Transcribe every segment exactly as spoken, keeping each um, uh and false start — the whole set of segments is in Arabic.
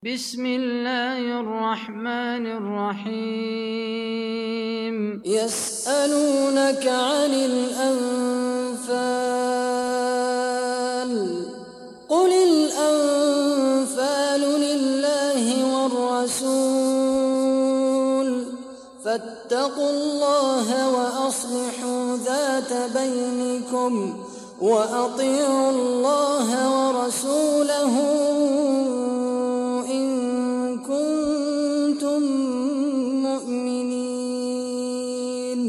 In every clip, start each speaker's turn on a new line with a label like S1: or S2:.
S1: بسم الله الرحمن الرحيم
S2: يسألونك عن الأنفال قل الأنفال لله والرسول فاتقوا الله وأصلحوا ذات بينكم وأطيعوا الله ورسوله إن كنتم مؤمنين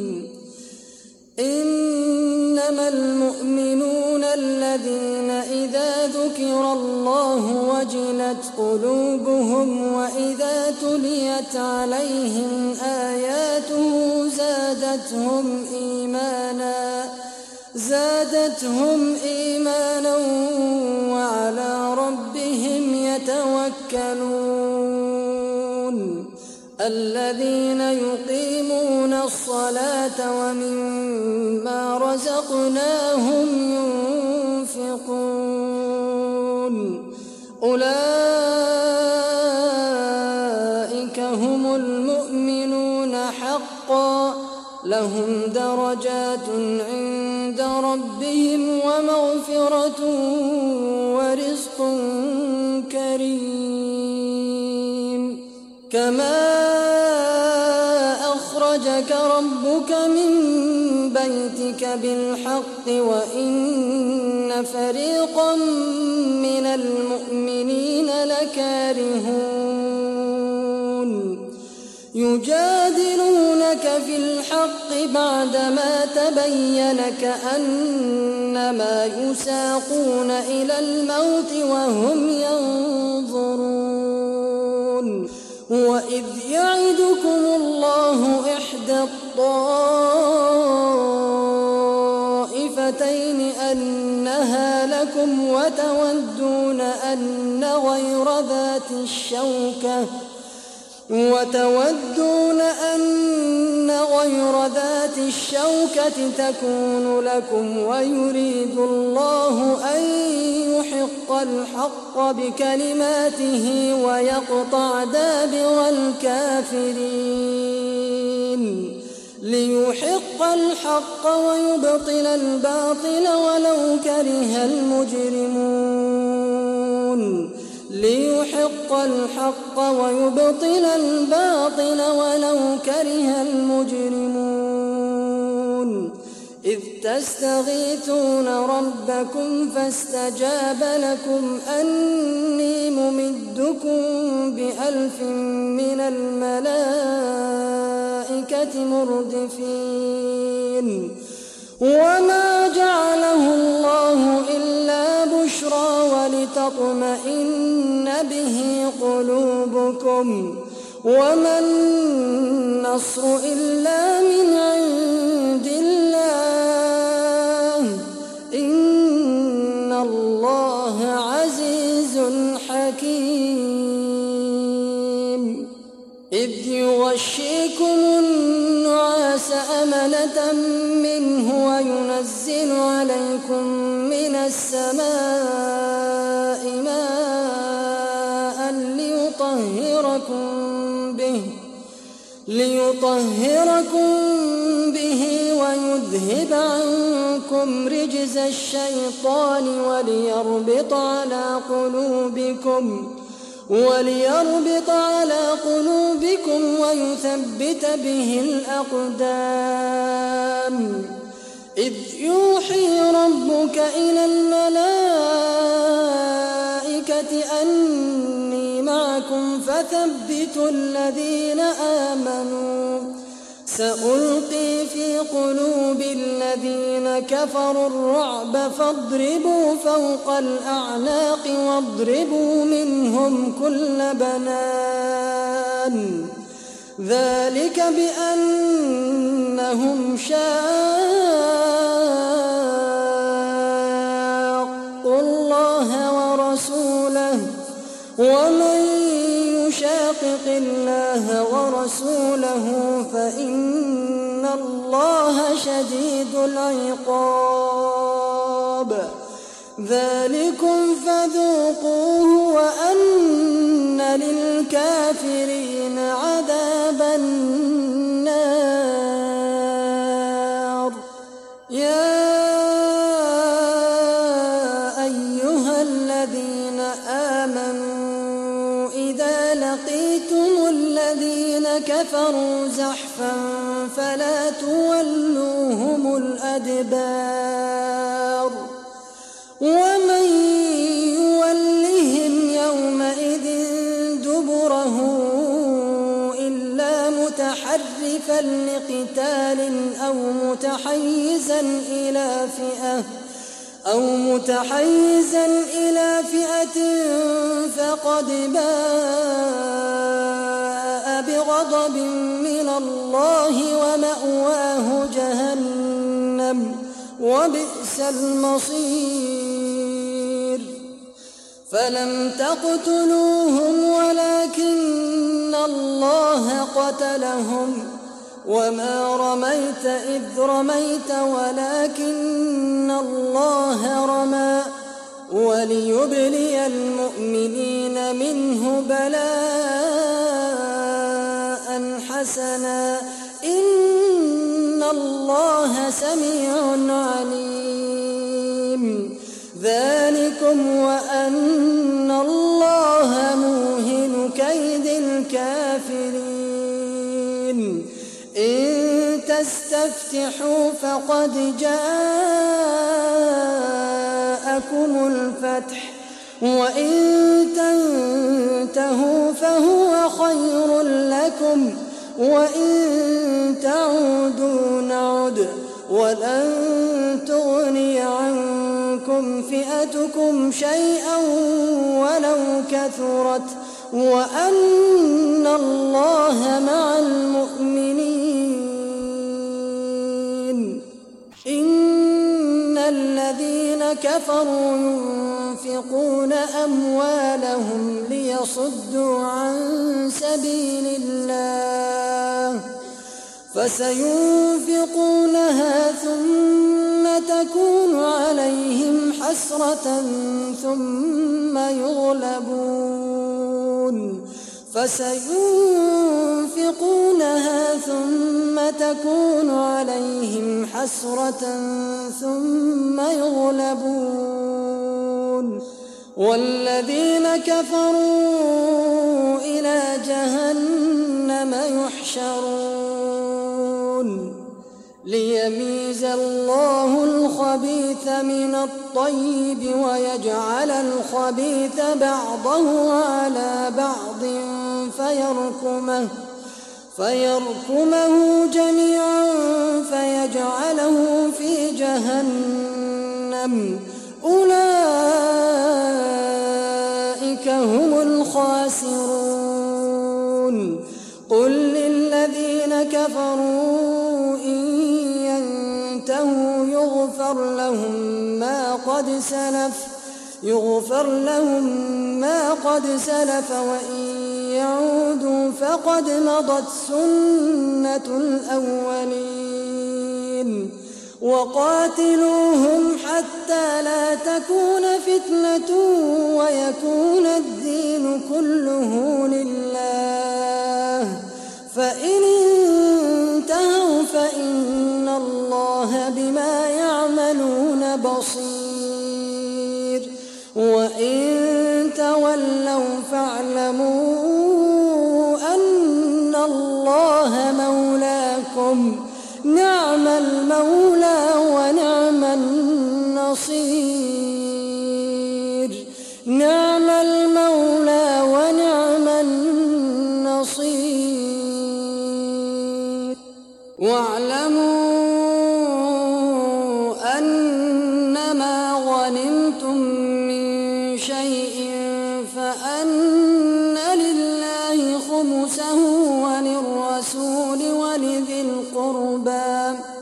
S2: إنما المؤمنون الذين إذا ذكر الله وجلت قلوبهم وإذا تليت عليهم آياته زادتهم إيمانا زادتهم إيمانا وعلى ربهم يتوكلون الذين يقيمون الصلاة ومما رزقناهم ينفقون أولئك هم المؤمنون حقا لهم درجات عند ربهم ومغفرة ورزق كريم كما أخرجك ربك من بيتك بالحق وإن فريقا من المؤمنين لكارهون يجادلونك في الحق بعدما تبين كأنما يساقون إلى الموت وهم ينظرون وإذ يعدكم الله إحدى الطائفتين أنها لكم وتودون أن غير ذات الشوكة وتودون أن غير ذات الشوكة تكون لكم ويريد الله أن يحق الحق بكلماته ويقطع دابر الكافرين ليحق الحق ويبطل الباطل ولو كره المجرمون ليحق الحق ويبطل الباطل ولو كره المجرمون إذ تستغيثون ربكم فاستجاب لكم أني ممدكم بألف من الملائكة مردفين وما جعله الله إلا بشرى ولتطمئن به قلوبكم وما النصر إلا من عند الله إن الله عزيز حكيم إذ يغشيكم النعاس أمنة منه وينزل عليكم من السماء ماء ليطهركم به ليطهركم به ويذهب عنكم رجز الشيطان وليربط على قلوبكم وليربط على قلوبكم ويثبت به الأقدام إذ يوحي ربك إلى الملائكة أني معكم فثبتوا الذين آمنوا سألقي في قلوب الذين كفروا الرعب فاضربوا فوق الأعناق واضربوا منهم كل بنان ذلك بأنهم شاقوا الله ورسوله ومن يشاقق الله ورسوله فإن الله شديد العقاب ذلكم فذوقوه وأن للكافرين عذاب النار. يا أيها الذين آمنوا إذا لقيتم الذين كفروا زحفا فلا تولوهم الأدبار ومن يولهم يومئذ دبره إلا متحرفا لقتال أو متحيزا إلى فئة أو متحيزا إلى فئة فقد باء بغضب من الله ومأواه جهنم وبئس المصير. فلم تقتلوهم ولكن الله قتلهم وما رميت إذ رميت ولكن الله رمى وليبلي المؤمنين منه بلاء حسنا إن الله سميع عليم. ذلكم وأن الله موهن كيد الكافرين. إن تستفتحوا فقد جاءكم الفتح وإن تنتهوا فهو خير لكم وإن تعودوا نعد ولن تغني عنكم فئتكم شيئا ولو كثرت وأن الله مع المؤمنين. إن الذين كفروا ينفقون أموالهم ليصدوا عن سبيل الله فسينفقونها ثم تكون عليهم حسرة ثم يغلبون فسينفقونها ثم تكون عليهم حسرة ثم يغلبون والذين كفروا إلى جهنم يحشرون ليميز الله الخبيث من الطيب ويجعل الخبيث بعضه على بعض فيركمه فيركمه جميعا فيجعله في جهنم أولئك هم الخاسرون. قل للذين كفروا إن ينتهوا يغفر لهم ما قد سلف يغفر لهم ما قد سلف وإن يعودوا فقد مضت سنة الأولين. وقاتلوهم حتى لا تكون فتنة ويكون الدين كله لله فإن انتهوا فإن الله بما يعملون بصير وإن تولوا فاعلموا أن الله مولاكم نعم المولى ونعم النصير نعم المولى ونعم النصير. واعلموا أنما غنمتم من شيء فأن لله خمسه وللرسول ولذي القربى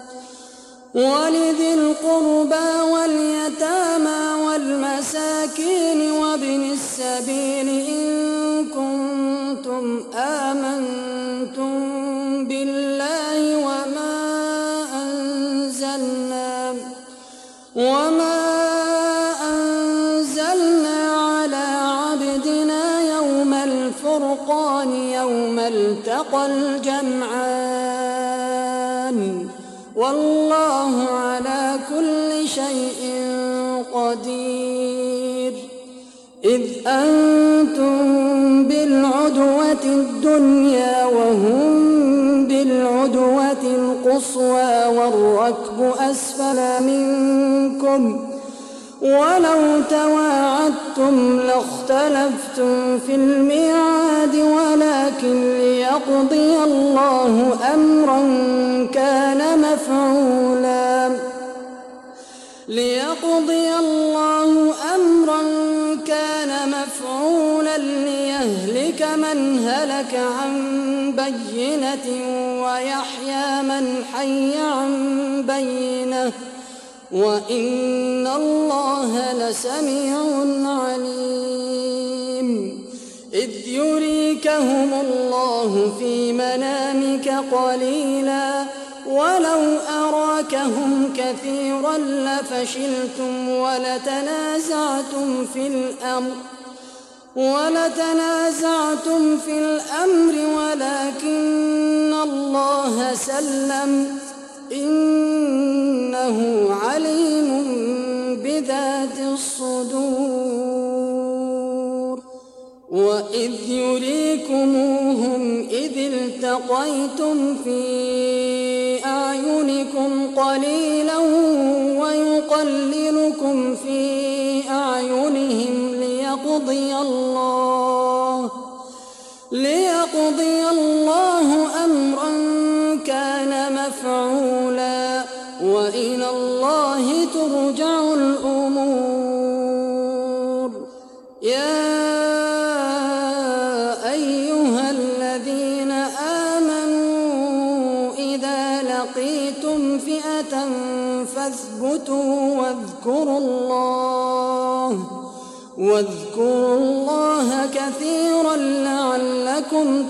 S2: ولذي القربى واليتامى والمساكين وابن السبيل إن كنتم آمنتم بالله وما أنزلنا وما أنزلنا على عبدنا يوم الفرق الفرقان يوم التقى الجمعان والله على كل شيء قدير. إذ أنتم بالعدوة الدنيا وهم بالعدوة القصوى والركب أسفل منكم ولو تواعدتم لاختلفتم في الميعاد ولكن ليقضي الله أمرا كان مفعولا ليقضي الله أمرا كان مفعولا ليهلك من هلك عن بينة ويحيى من حي عن بينة وإن الله لسميع عليم. إذ يريكهم الله في منامك قليلا ولو أراكهم كثيرا لفشلتم ولتنازعتم في الأمر ولتنازعتم في الأمر ولكن الله سلم إنه عليم بذات الصدور. وإذ يريكموهم إذ التقيتم في أعينكم قليلا ويقللكم في أعينهم ليقضي الله ليقضي الله أمرا كان مفعولا وإلى الله ترجع الأمور. يا أيها الذين آمنوا إذا لقيتم فئة فاثبتوا واذكروا الله واذكروا الله كثيرا لعلكم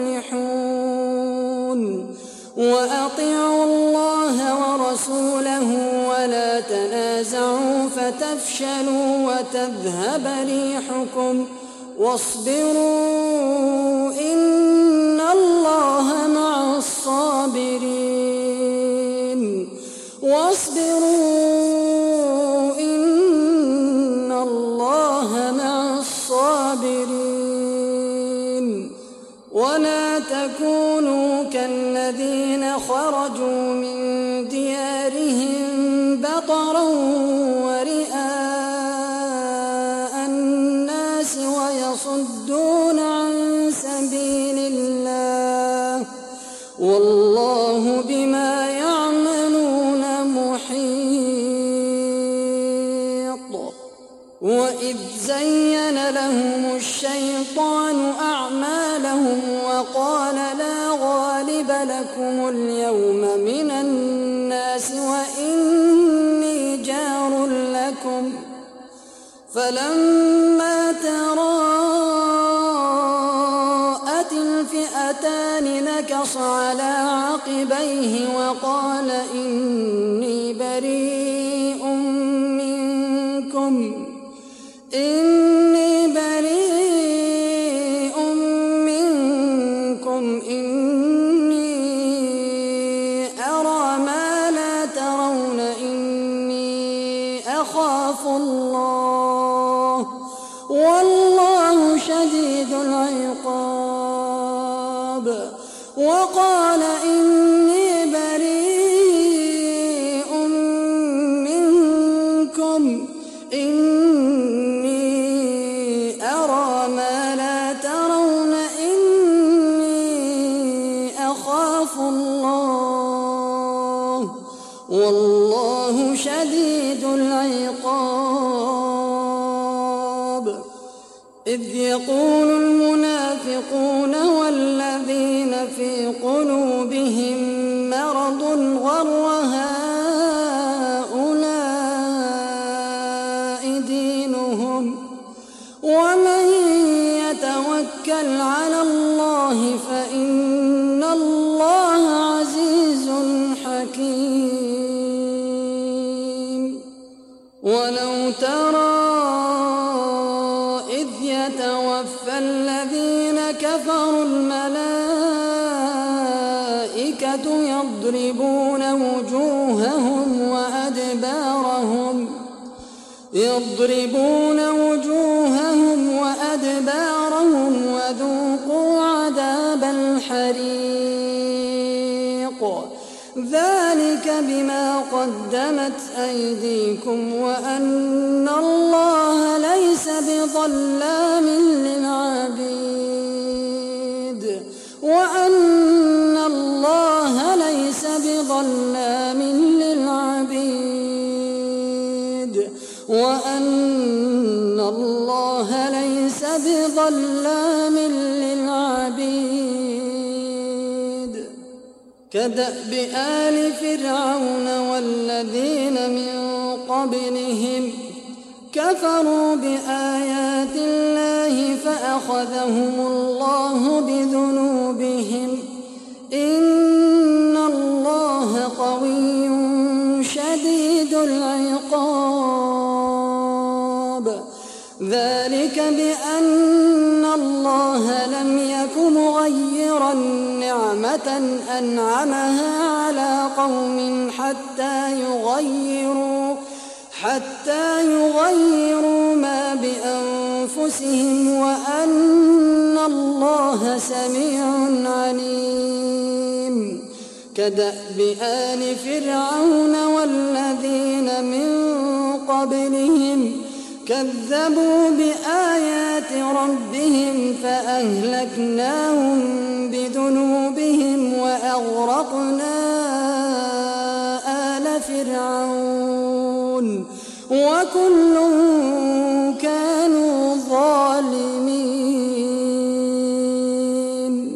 S2: تفلحون. وأطيعوا الله ورسوله ولا تنازعوا فتفشلوا وتذهب ريحكم واصبروا إن الله مع الصابرين واصبروا إن الله مع الصابرين. ولا تكونوا كالذين خرجوا من ديارهم بطرا ورئاء الناس ويصدون عن سبيل الله والله بما يعملون محيط. وإذ زين لهم الشيطان أعمالهم وقال لا غالب لكم اليوم من الناس وإني جار لكم فلما تراءت الفئتان نكص على عقبيه وقال إني بريء منكم إني بريء منكم إني أرى ما لا ترون إني أخاف الله والله شديد العقاب. وقال إني بريء منكم إني أرى ما لا ترون إني أخاف الله والله شديد العقاب. إذ يقول المنافقون والذين في قلوبهم مرض غر هؤلاء دينهم ومن يتوكل على الله فإن الله عزيز حكيم. ولو ترى إذ يتوفى الذين كفروا كفروا الملائكة يضربون وجوههم وأدبارهم يضربون وجوههم وأدبارهم وذوقوا عذاب الحريق ذلك بما قدمت أيديكم وأن الله ليس بظلام للعبيد وأن الله ليس بظلام للعبيد وأن الله ليس بظلام للعبيد كدأب آل فرعون والذين من قبلهم كفروا بآيات الله فأخذهم الله بذنوبهم إن الله قوي شديد العقاب ذلك بأن الله لم يك مغيرا نعمة أنعمها على قوم حتى يغيروا حتى يغيروا ما بأنفسهم وأن الله سميع عليم كدأب آل فرعون والذين من قبلهم كذبوا بآيات ربهم فأهلكناهم بذنوبهم وأغرقنا آل فرعون وكل كانوا ظالمين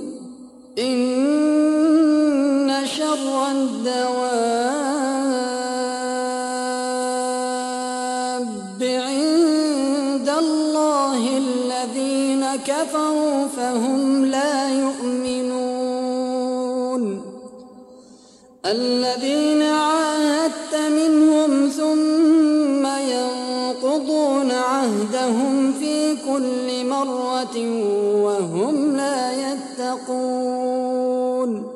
S2: إن شر الدواب عند الله الذين كفروا فهم لا يؤمنون الذين عاهدت منهم ثم ينقضون عهدهم في كل مرة وهم لا يتقون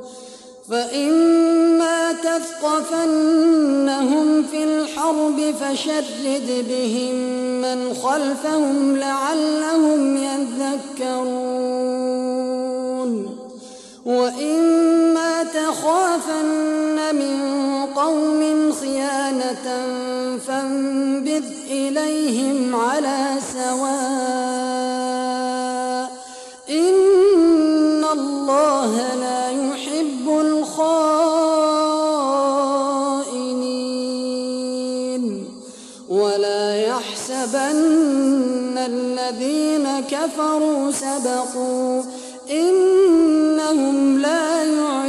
S2: فإما تثقفنهم في الحرب فشرد بهم من خلفهم لعلهم يذكرون وإما تخافن من قوم خيانة فانبذ إليهم على سواء إن الله لا يحب الخائنين ولا يحسبن الذين كفروا سبقوا إنهم لا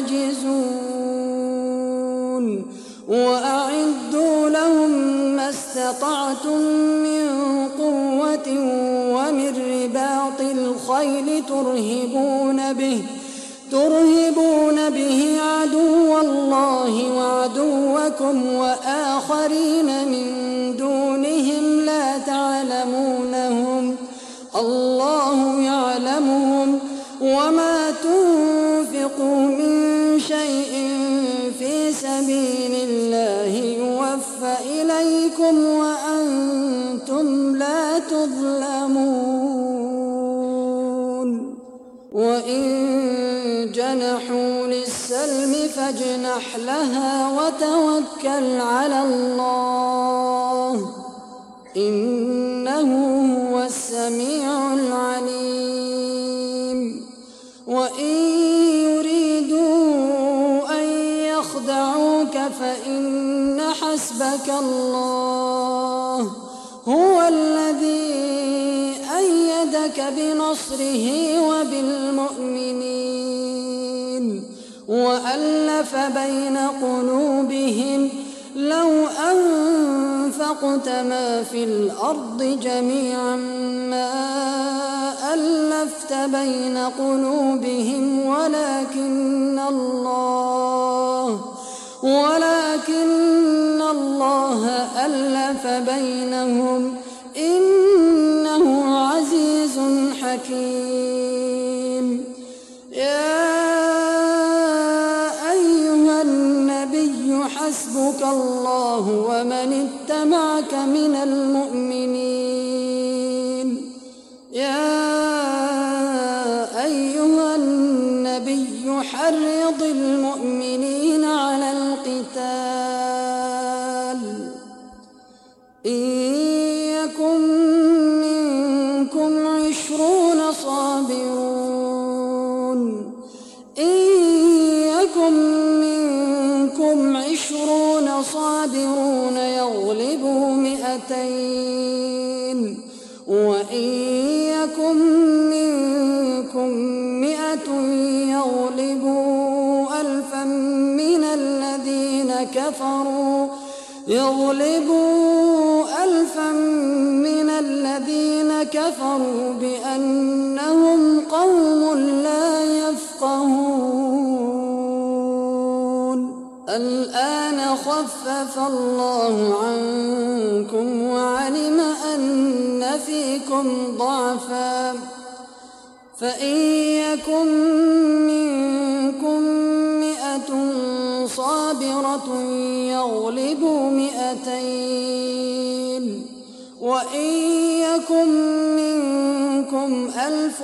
S2: يعجزون وأعدوا لهم ما استطعتم من قوة ومن رباط الخيل ترهبون به ترهبون به عدو الله وعدوكم وآخرين من دونهم لا تعلمونهم الله يعلمهم وما تنفقوا من شيء في سبيل الله يوفى إليكم وأنتم لا تظلمون وإن جنحوا للسلم فاجنح لها وتوكل على الله إنه هو السميع العليم وإن يريدوا أن يخدعوك فإن حسبك الله هو الذي أيدك بنصره وبالمؤمنين وألف بين قلوبهم لو أنفقت ما في الأرض جميعا ما ألفت بين قلوبهم ولكن الله ولكن الله ألف بينهم إنه عزيز حكيم يحصرك الله ومن اتبعك من المؤمنين. يا أيها النبي حرض المؤمنين على القتال إن يكن منكم عشرون صابرون إن يكن منكم عشرون صابرون يغلبوا مئتين وإن يكن منكم مئة يغلبوا ألفا من الذين كفروا يغلبوا ألفا من الذين كفروا بأنهم قوم لا يفقهون. الآن خفف الله عنكم وعلم أن فيكم ضعفا فإن يكن منكم مئة صابرة يغلبوا مئتين وإن يكن منكم ألف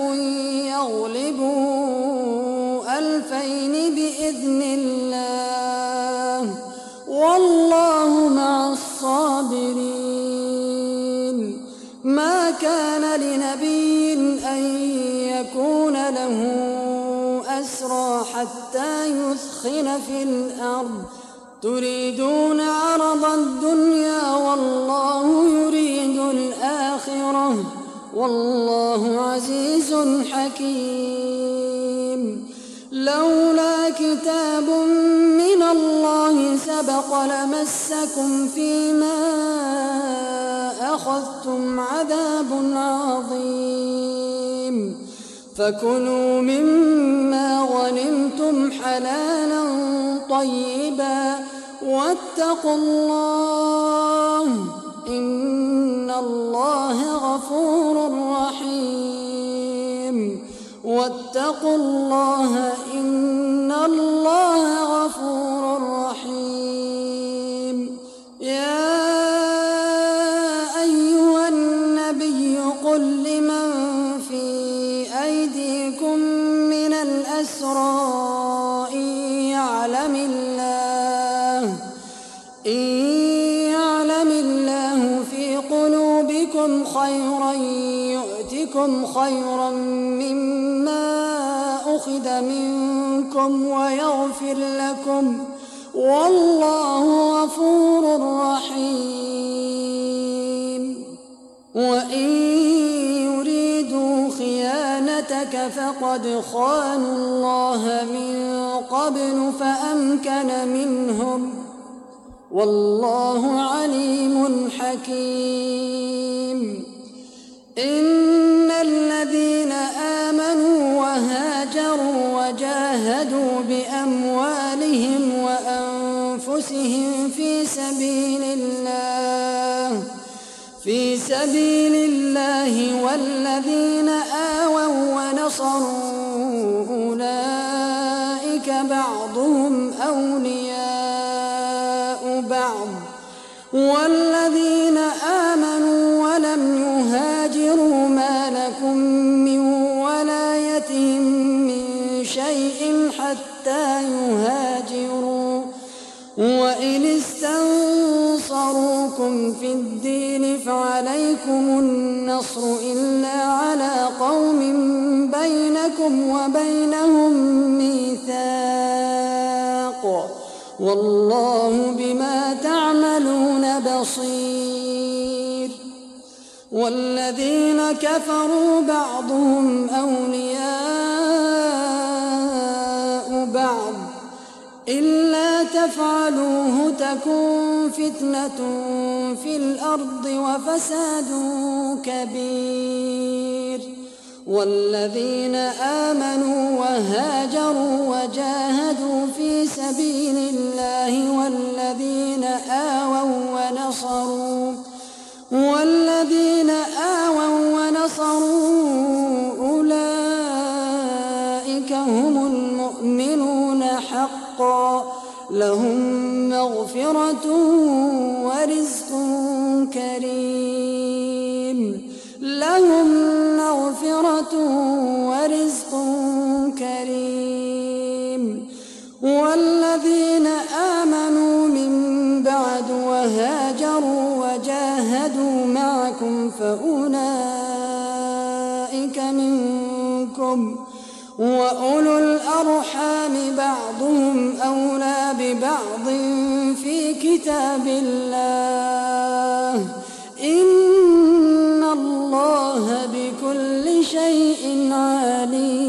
S2: يغلبوا ألفين بإذن الله والله مع الصابرين. ما كان لنبي أن يكون له أسرى حتى يثخن في الأرض تريدون عرض الدنيا والله يريد الآخرة والله عزيز حكيم. لولا كتاب من الله سبق لمسكم فيما أخذتم عذاب عظيم فكلوا مما غنمتم حلالا طيبا واتقوا الله إن الله غفور رحيم. واتقوا الله إن الله غفور رحيم. يا أيها النبي قل لمن في أيديكم من الأسرى إن يعلم الله إن يعلم الله في قلوبكم خيرا يؤتكم خيرا مما أخذ منكم ويغفر لكم والله غفور رحيم. وإن يريدوا خيانتك فقد خانوا الله من قبل فأمكن منهم والله عليم حكيم. إن الذين آمنوا وهاجروا وجاهدوا بأموالهم وأنفسهم في سبيل الله في سبيل الله والذين آووا ونصروا أولئك بعضهم أولياء بعض والذين آمنوا ولم يهاجروا ما لكم من ولايتهم من شيء حتى يهاجروا وإن استنصروكم في الدين فعليكم النصر إلا على قوم بينكم وبينهم ميثاق والله بما تعملون بصير. والذين كفروا بعضهم أولياء بعض إلا تفعلوه تكن فتنة في الأرض وفساد كبير. والذين آمنوا وهاجروا وجاهدوا في سبيل الله والذين آووا ونصروا والذين آووا ونصروا أولئك هم المؤمنون حقا لهم مغفرة ورزق كريم لهم مغفرة ورزق كريم والذين آمنوا من بعد وهاجروا وجاهدوا معكم فأولئك منكم وأولو الأرحام بعضهم أولى ببعض في كتاب الله إن الله بكل شيء عليم.